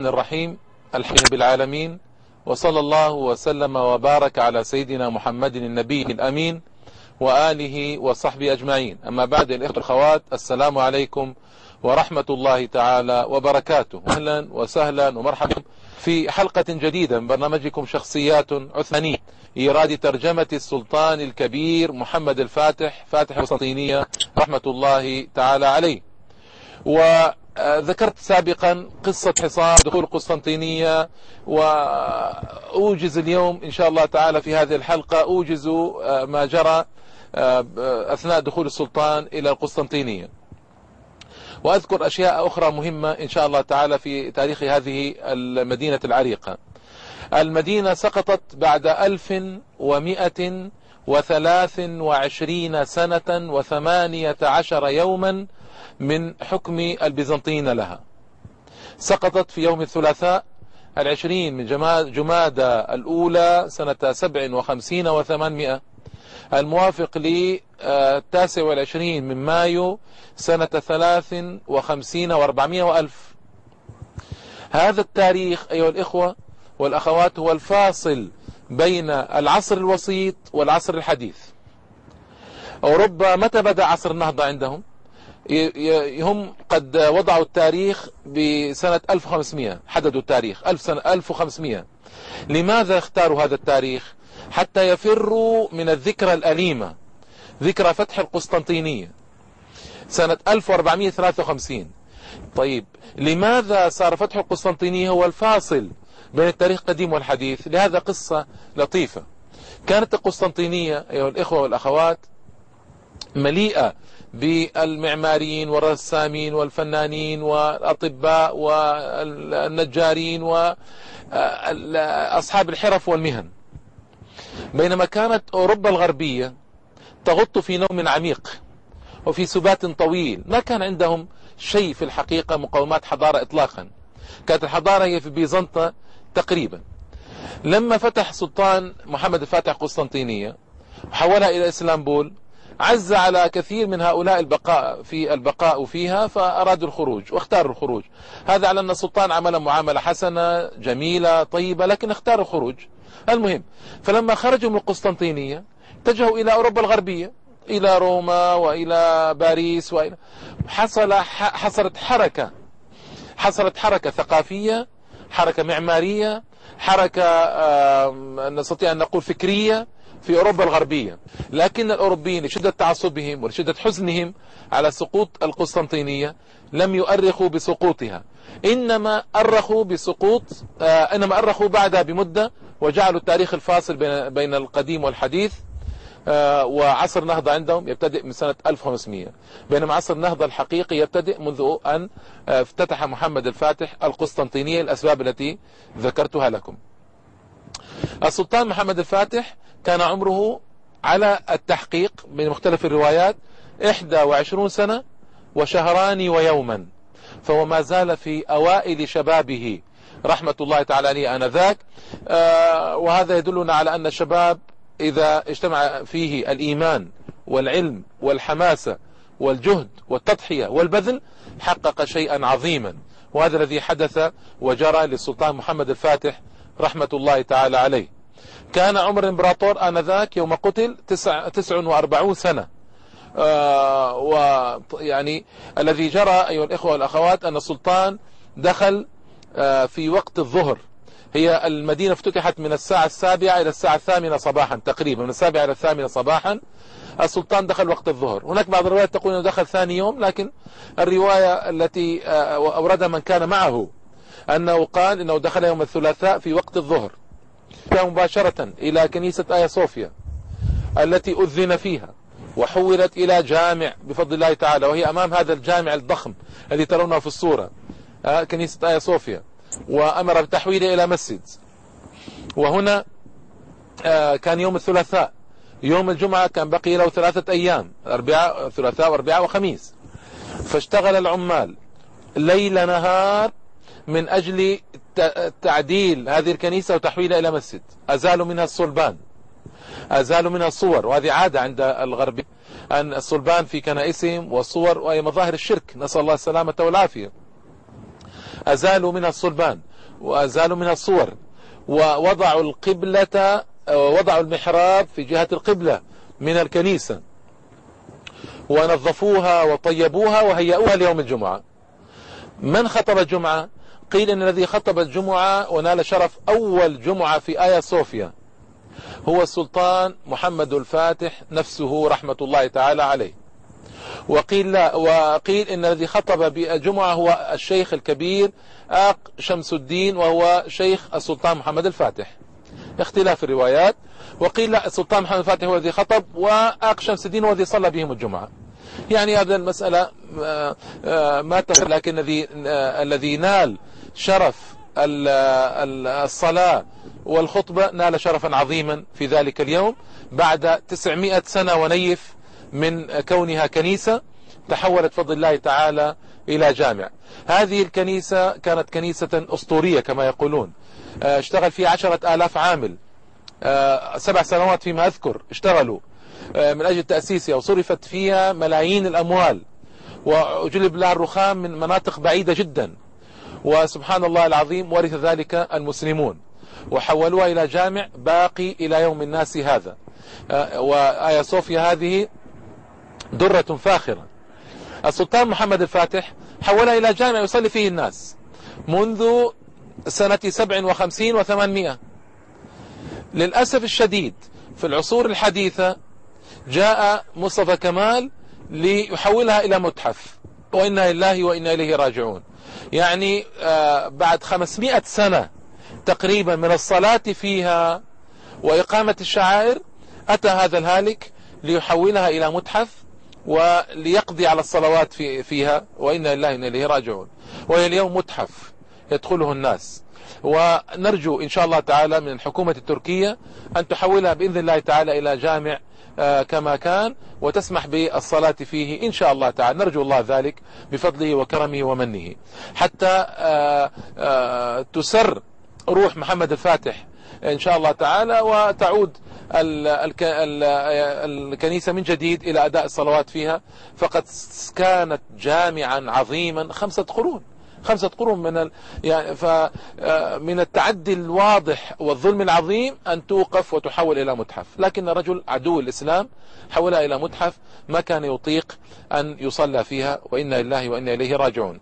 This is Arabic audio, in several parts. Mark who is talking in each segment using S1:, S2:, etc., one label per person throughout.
S1: الرحيم. الحمد لله بالعالمين، وصلى الله وسلم وبارك على سيدنا محمد النبي الأمين وآله وصحبه أجمعين. أما بعد، الإخوة والأخوات، السلام عليكم ورحمة الله تعالى وبركاته. أهلا وسهلا ومرحبا في حلقة جديدة من برنامجكم شخصيات عثمانية، إيراد ترجمة السلطان الكبير محمد الفاتح، فاتح القسطنطينية رحمة الله تعالى عليه. وذكرت سابقا قصة حصار دخول القسطنطينية، وأوجز اليوم إن شاء الله تعالى في هذه الحلقة أوجز ما جرى أثناء دخول السلطان إلى القسطنطينية، وأذكر أشياء أخرى مهمة إن شاء الله تعالى في تاريخ هذه المدينة العريقة. المدينة سقطت بعد 1123 سنة و18 يوما من حكم البيزنطيين لها. سقطت في يوم الثلاثاء 20 من جمادى الأولى سنة 57 و800، الموافق ل 29 من مايو سنة 53 و400 وألف. هذا التاريخ أيها الإخوة والأخوات هو الفاصل بين العصر الوسيط والعصر الحديث. أوروبا متى بدأ عصر النهضة عندهم؟ هم قد وضعوا التاريخ بسنة 1500، حددوا التاريخ سنة 1500. لماذا اختاروا هذا التاريخ؟ حتى يفروا من الذكرى الأليمة، ذكرى فتح القسطنطينية سنة 1453. طيب، لماذا صار فتح القسطنطينية هو الفاصل بين التاريخ القديم والحديث؟ لهذا قصة لطيفة. كانت القسطنطينية أيها الإخوة والأخوات مليئة بالمعماريين والرسامين والفنانين والأطباء والنجارين وأصحاب الحرف والمهن، بينما كانت أوروبا الغربية تغط في نوم عميق وفي سبات طويل. ما كان عندهم شيء في الحقيقة مقومات حضارة إطلاقا. كانت الحضارة هي في بيزنطة تقريبا. لما فتح سلطان محمد الفاتح قسطنطينية وحولها إلى إسلامبول، عز على كثير من هؤلاء البقاء فيها، فأرادوا الخروج واختاروا الخروج. هذا على أن السلطان عمل معاملة حسنة جميلة طيبة، لكن اختاروا الخروج. المهم، فلما خرجوا من القسطنطينية اتجهوا إلى أوروبا الغربية، إلى روما وإلى باريس، حصلت حركة ثقافية، حركة معمارية، حركة نستطيع أن نقول فكرية في أوروبا الغربية. لكن الأوروبيين لشدة تعصبهم ولشدة حزنهم على سقوط القسطنطينية لم يؤرخوا بسقوطها، إنما أرخوا بعدها بمدة، وجعلوا التاريخ الفاصل بين القديم والحديث. وعصر النهضة عندهم يبتدئ من سنة 1500، بينما عصر النهضة الحقيقي يبتدئ منذ أن افتتح محمد الفاتح القسطنطينية، الأسباب التي ذكرتها لكم. السلطان محمد الفاتح كان عمره على التحقيق من مختلف الروايات 21 سنة وشهران ويوما، فهو ما زال في أوائل شبابه رحمة الله تعالى عليه آنذاك. وهذا يدلنا على أن الشباب إذا اجتمع فيه الإيمان والعلم والحماسة والجهد والتضحية والبذل حقق شيئا عظيما، وهذا الذي حدث وجرى للسلطان محمد الفاتح رحمة الله تعالى عليه. كان عمر الإمبراطور آنذاك يوم قتل 49 سنة. ويعني الذي جرى أيها الإخوة والأخوات أن السلطان دخل في وقت الظهر. هي المدينة افتتحت من الساعة 7 إلى الساعة 8 صباحا تقريبا، من 7 إلى 8 صباحا. السلطان دخل وقت الظهر. هناك بعض الروايات تقول أنه دخل ثاني يوم، لكن الرواية التي أوردها من كان معه أنه قال أنه دخل يوم الثلاثاء في وقت الظهر، مباشرة إلى كنيسة آيا صوفيا التي أذن فيها وحولت إلى جامع بفضل الله تعالى، وهي أمام هذا الجامع الضخم الذي ترونه في الصورة، كنيسة آيا صوفيا، وأمر بتحويله إلى مسجد. وهنا كان يوم الثلاثاء. يوم الجمعة كان بقي له 3 أيام، ثلاثاء وأربعاء وخميس، فاشتغل العمال ليل نهار من أجل تعديل هذه الكنيسة وتحويلها إلى مسجد. أزالوا منها الصلبان، أزالوا منها الصور، وهذه عادة عند الغرب أن الصلبان في كنائسهم والصور وهي مظاهر الشرك، نسأل الله السلامة والعافية. أزالوا منها الصلبان وأزالوا منها الصور، ووضعوا القبلة، وضعوا المحراب في جهة القبلة من الكنيسة، ونظفوها وطيبوها وهيئوها ليوم الجمعة. من خطب الجمعة؟ قيل إن الذي خطب الجمعة ونال شرف أول جمعة في آيا صوفيا هو السلطان محمد الفاتح نفسه رحمة الله تعالى عليه. وقيل لا، وقيل إن الذي خطب بالجمعة هو الشيخ الكبير آق شمس الدين، وهو شيخ السلطان محمد الفاتح، اختلاف الروايات. وقيل لا، السلطان محمد الفاتح هو الذي خطب، وآق شمس الدين هو الذي صلى بهم الجمعة. يعني هذا المسألة ما تفرق، لكن الذي نال شرف الصلاة والخطبة نال شرفا عظيما في ذلك اليوم، بعد 900 سنة ونيف من كونها كنيسة تحولت بفضل الله تعالى إلى جامع. هذه الكنيسة كانت كنيسة أسطورية كما يقولون، اشتغل فيها 10,000 عامل، 7 سنوات فيما أذكر اشتغلوا من أجل تأسيسها، وصرفت فيها ملايين الأموال، وجلب لها الرخام من مناطق بعيدة جدا. وسبحان الله العظيم ورث ذلك المسلمون وحولوها إلى جامع باقي إلى يوم الناس هذا. وآيا صوفيا هذه درة فاخرة. السلطان محمد الفاتح حولها إلى جامع يصلي فيه الناس منذ سنة 57 و800. للأسف الشديد في العصور الحديثة جاء مصطفى كمال ليحولها إلى متحف، وإنا لله وإنا إليه راجعون. يعني بعد 500 سنة تقريبا من الصلاة فيها وإقامة الشعائر أتى هذا الهالك ليحولها إلى متحف وليقضي على الصلوات فيها، وإنا لله وإنا إليه راجعون. وهي اليوم متحف يدخله الناس، ونرجو إن شاء الله تعالى من الحكومة التركية أن تحولها بإذن الله تعالى إلى جامع كما كان، وتسمح بالصلاة فيه إن شاء الله تعالى. نرجو الله ذلك بفضله وكرمه ومنه، حتى تسر روح محمد الفاتح إن شاء الله تعالى، وتعود الكنيسة من جديد إلى أداء الصلوات فيها. فقد كانت جامعا عظيما 5 قرون، 5 قرون من التعدي الواضح والظلم العظيم أن توقف وتحول إلى متحف. لكن رجل عدو الإسلام حولها إلى متحف ما كان يطيق أن يصلى فيها، وإنا لله وإنا إليه راجعون.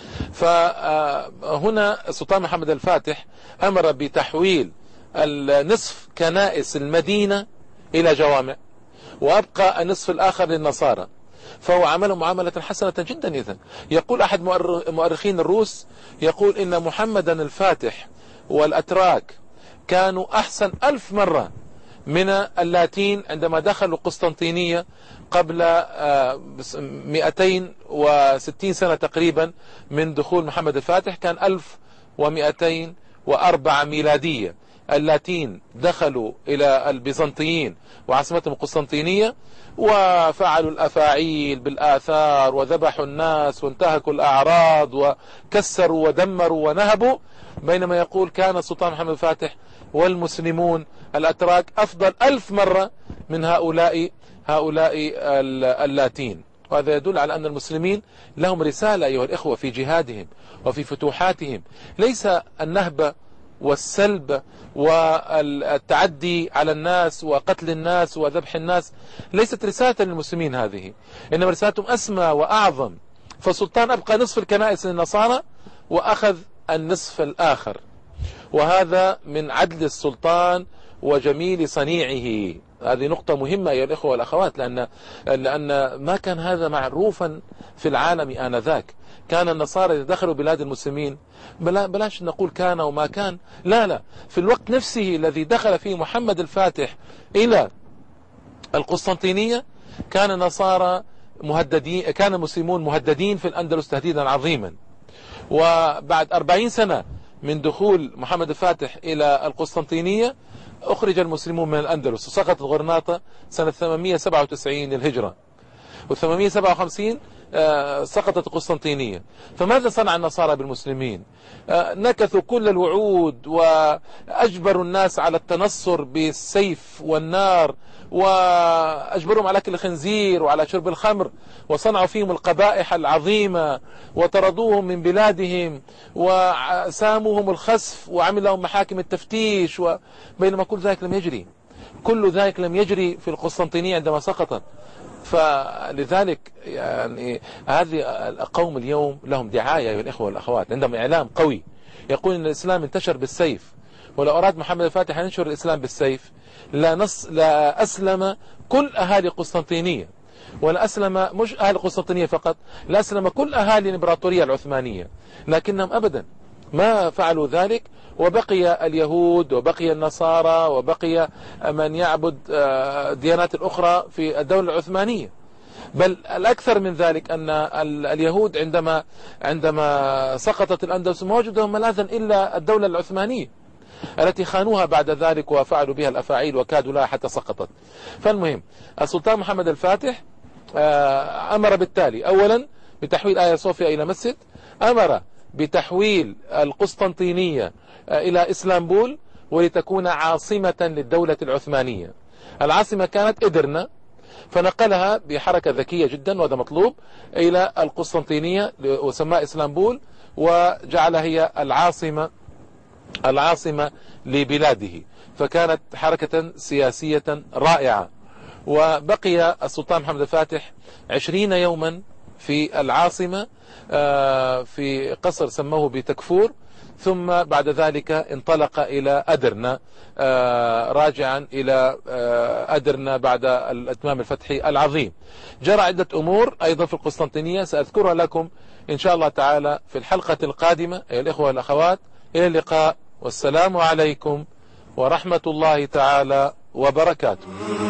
S1: فهنا السلطان محمد الفاتح أمر بتحويل النصف كنائس المدينة إلى جوامع، وأبقى النصف الآخر للنصارى. فهو عمل معاملة حسنة جدا. إذن يقول أحد مؤرخين الروس، يقول إن محمدا الفاتح والأتراك كانوا أحسن 1000 مرة من اللاتين عندما دخلوا قسطنطينية قبل 260 سنة تقريبا من دخول محمد الفاتح. كان 1204 ميلادية اللاتين دخلوا إلى البيزنطيين وعاصمتهم قسطنطينية، وفعلوا الأفاعيل بالآثار وذبحوا الناس وانتهكوا الأعراض وكسروا ودمروا ونهبوا. بينما يقول كان السلطان محمد الفاتح والمسلمون الأتراك أفضل 1000 مرة من هؤلاء اللاتين. وهذا يدل على أن المسلمين لهم رسالة أيها الإخوة في جهادهم وفي فتوحاتهم. ليس النهب والسلب والتعدي على الناس وقتل الناس وذبح الناس ليست رسالة للمسلمين هذه، إنما رسالتهم أسمى وأعظم. فالسلطان أبقى نصف الكنائس للنصارى وأخذ النصف الآخر، وهذا من عدل السلطان وجميل صنيعه. هذه نقطة مهمة يا الإخوة والأخوات، لأن ما كان هذا معروفا في العالم آنذاك. كان النصارى إذا دخلوا بلاد المسلمين، بلاش نقول كان وما كان، لا، في الوقت نفسه الذي دخل فيه محمد الفاتح إلى القسطنطينية كان النصارى مهددين، كان المسلمون مهددين في الأندلس تهديدا عظيما. وبعد 40 سنة من دخول محمد الفاتح إلى القسطنطينية أخرج المسلمون من الأندلس، وسقطت غرناطة سنة 897 للهجرة، و857 سقطت القسطنطينية. فماذا صنع النصارى بالمسلمين؟ نكثوا كل الوعود وأجبروا الناس على التنصر بالسيف والنار، وأجبرهم على أكل الخنزير وعلى شرب الخمر، وصنعوا فيهم القبائح العظيمة وطردوهم من بلادهم وساموهم الخسف وعمل لهم محاكم التفتيش، بينما كل ذلك لم يجري. كل ذلك لم يجري في القسطنطينية عندما سقطت. فلذلك يعني هذه القوم اليوم لهم دعاية أيها الإخوة والأخوات، عندهم إعلام قوي يقول أن الإسلام انتشر بالسيف، ولو أراد محمد الفاتح أن ينشر الإسلام بالسيف لا أسلم كل أهالي قسطنطينية، ولا أسلم مش أهل القسطنطينية فقط، لا أسلم كل أهالي الإمبراطورية العثمانية، لكنهم أبدا ما فعلوا ذلك، وبقي اليهود وبقي النصارى وبقي من يعبد الديانات الأخرى في الدولة العثمانية. بل الأكثر من ذلك أن اليهود عندما سقطت الأندلس ما وجدهم ملاذا إلا الدولة العثمانية التي خانوها بعد ذلك وفعلوا بها الأفاعيل وكادوا لها حتى سقطت. فالمهم السلطان محمد الفاتح أمر بالتالي: أولا بتحويل آيا صوفيا إلى مسجد، أمر بتحويل القسطنطينية إلى إسلامبول ولتكون عاصمة للدولة العثمانية. العاصمة كانت إدرنا، فنقلها بحركة ذكية جدا وهذا مطلوب إلى القسطنطينية وسماها إسلامبول، وجعلها هي العاصمة لبلاده. فكانت حركة سياسية رائعة. وبقي السلطان محمد الفاتح 20 يوما في العاصمة في قصر سموه بتكفور، ثم بعد ذلك انطلق إلى أدرنا راجعا إلى أدرنا بعد الإتمام الفتحي العظيم. جرى عدة أمور أيضا في القسطنطينية سأذكرها لكم إن شاء الله تعالى في الحلقة القادمة. أيها الإخوة والأخوات، إلى اللقاء، والسلام عليكم ورحمة الله تعالى وبركاته.